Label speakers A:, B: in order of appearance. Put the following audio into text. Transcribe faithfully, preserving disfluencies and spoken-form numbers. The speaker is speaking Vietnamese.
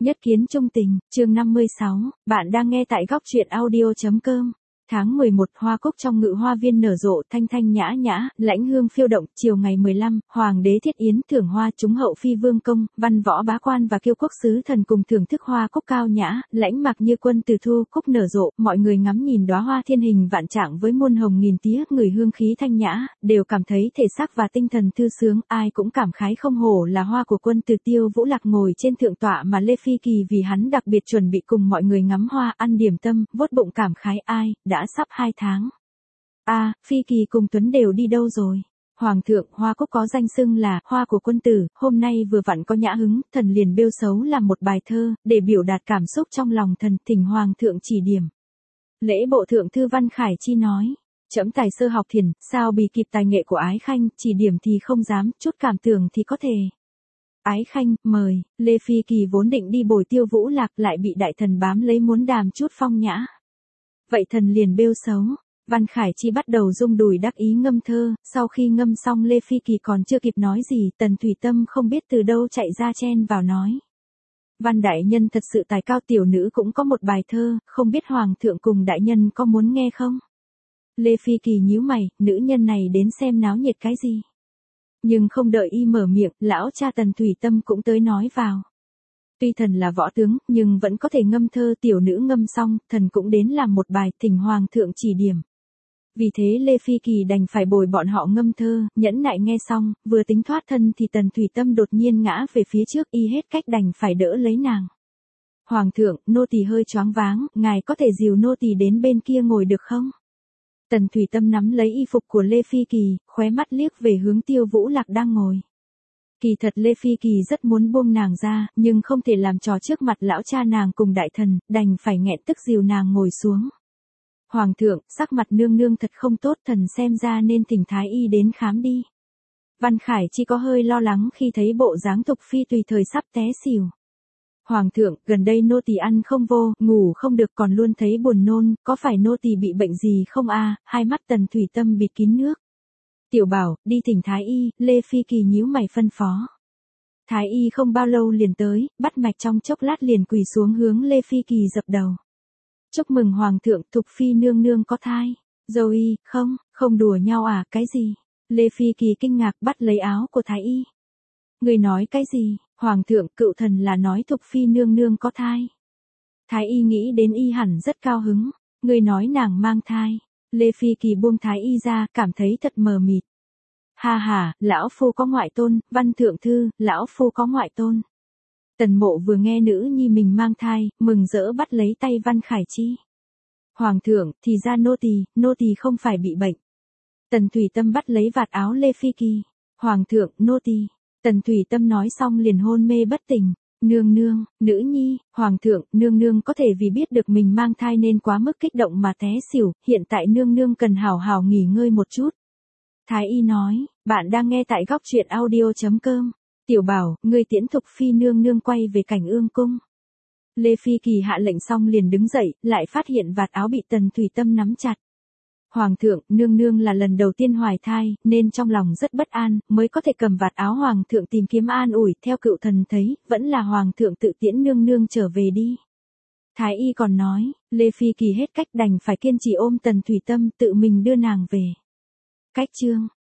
A: Nhất kiến trung tình, chương năm mươi sáu, bạn đang nghe tại góc truyện audio.com. Tháng mười một, hoa cúc trong ngự hoa viên nở rộ, thanh thanh nhã nhã, lãnh hương phiêu động. Chiều ngày mười lăm, hoàng đế thiết yến thưởng hoa trúng hậu phi vương công, văn võ bá quan và kiêu quốc sứ thần cùng thưởng thức hoa cúc cao nhã, lãnh mặc như quân từ thu, cúc nở rộ, mọi người ngắm nhìn đóa hoa thiên hình vạn trạng với muôn hồng nghìn tía, người hương khí thanh nhã, đều cảm thấy thể xác và tinh thần thư sướng, ai cũng cảm khái không hổ là hoa của quân từ. Tiêu Vũ Lạc ngồi trên thượng tọa mà Lê Phi Kỳ vì hắn đặc biệt chuẩn bị cùng mọi người ngắm hoa, ăn điểm tâm, vuốt bụng cảm khái, ai, đã sắp hai tháng. A, à, Phi Kỳ cùng Tuấn đều đi đâu rồi? Hoàng thượng, hoa cúc có danh xưng là hoa của quân tử, hôm nay vừa vặn có nhã hứng, thần liền bêu xấu làm một bài thơ, để biểu đạt cảm xúc trong lòng thần, thỉnh hoàng thượng chỉ điểm. Lễ bộ thượng thư Văn Khải Chi nói, trẫm tài sơ học thiền, sao bì kịp tài nghệ của Ái Khanh, chỉ điểm thì không dám, chút cảm tưởng thì có thể. Ái Khanh, mời. Lê Phi Kỳ vốn định đi bồi Tiêu Vũ Lạc, lại bị đại thần bám lấy muốn đàm chút phong nhã. Vậy thần liền bêu xấu. Văn Khải Chi bắt đầu rung đùi đắc ý ngâm thơ, sau khi ngâm xong Lê Phi Kỳ còn chưa kịp nói gì, Tần Thủy Tâm không biết từ đâu chạy ra chen vào nói. Văn đại nhân thật sự tài cao, tiểu nữ cũng có một bài thơ, không biết hoàng thượng cùng đại nhân có muốn nghe không? Lê Phi Kỳ nhíu mày, nữ nhân này đến xem náo nhiệt cái gì? Nhưng không đợi y mở miệng, lão cha Tần Thủy Tâm cũng tới nói vào. Tuy thần là võ tướng, nhưng vẫn có thể ngâm thơ, tiểu nữ ngâm xong, thần cũng đến làm một bài, thỉnh hoàng thượng chỉ điểm. Vì thế Lê Phi Kỳ đành phải bồi bọn họ ngâm thơ, nhẫn nại nghe xong, vừa tính thoát thân thì Tần Thủy Tâm đột nhiên ngã về phía trước, y hết cách đành phải đỡ lấy nàng. Hoàng thượng, nô tỳ hơi choáng váng, ngài có thể dìu nô tỳ đến bên kia ngồi được không? Tần Thủy Tâm nắm lấy y phục của Lê Phi Kỳ, khóe mắt liếc về hướng Tiêu Vũ Lạc đang ngồi. Kỳ thật Lê Phi Kỳ rất muốn buông nàng ra, nhưng không thể làm trò trước mặt lão cha nàng cùng đại thần, đành phải nghẹn tức dìu nàng ngồi xuống. Hoàng thượng, sắc mặt nương nương thật không tốt, thần xem ra nên thỉnh thái y đến khám đi. Văn Khải Chi có hơi lo lắng khi thấy bộ dáng Thục Phi tùy thời sắp té xỉu. Hoàng thượng, gần đây nô tỳ ăn không vô, ngủ không được, còn luôn thấy buồn nôn, có phải nô tỳ bị bệnh gì không a? Hai mắt Tần Thủy Tâm bịt kín nước. Tiểu bảo, đi thỉnh thái y, Lê Phi Kỳ nhíu mày phân phó. Thái y không bao lâu liền tới, bắt mạch trong chốc lát liền quỳ xuống hướng Lê Phi Kỳ dập đầu. Chúc mừng hoàng thượng, Thục Phi nương nương có thai. Dâu y, không, không đùa nhau à, cái gì? Lê Phi Kỳ kinh ngạc bắt lấy áo của thái y. Người nói cái gì? Hoàng thượng, cựu thần là nói Thục Phi nương nương có thai. Thái y nghĩ đến y hẳn rất cao hứng. Người nói nàng mang thai. Lê Phi Kỳ buông thái y ra, cảm thấy thật mờ mịt. Ha ha, lão phu có ngoại tôn, Văn thượng thư, lão phu có ngoại tôn. Tần Mộ vừa nghe nữ nhi mình mang thai, mừng rỡ bắt lấy tay Văn Khải Chi. Hoàng thượng, thì ra nô tỳ, nô tỳ không phải bị bệnh. Tần Thủy Tâm bắt lấy vạt áo Lê Phi Kỳ. Hoàng thượng, nô tỳ. Tần Thủy Tâm nói xong liền hôn mê bất tỉnh. Nương nương, nữ nhi, hoàng thượng, nương nương có thể vì biết được mình mang thai nên quá mức kích động mà té xỉu, hiện tại nương nương cần hào hào nghỉ ngơi một chút. Thái y nói, bạn đang nghe tại góc truyện audio.com. Tiểu bảo, ngươi tiễn Thục Phi nương nương quay về cảnh ương cung. Lê Phi Kỳ hạ lệnh xong liền đứng dậy, lại phát hiện vạt áo bị Tần Thủy Tâm nắm chặt. Hoàng thượng, nương nương là lần đầu tiên hoài thai, nên trong lòng rất bất an, mới có thể cầm vạt áo hoàng thượng tìm kiếm an ủi, theo cựu thần thấy, vẫn là hoàng thượng tự tiễn nương nương trở về đi. Thái y còn nói, Lê Phi Kỳ hết cách đành phải kiên trì ôm Tần Thủy Tâm tự mình đưa nàng về. Cách chương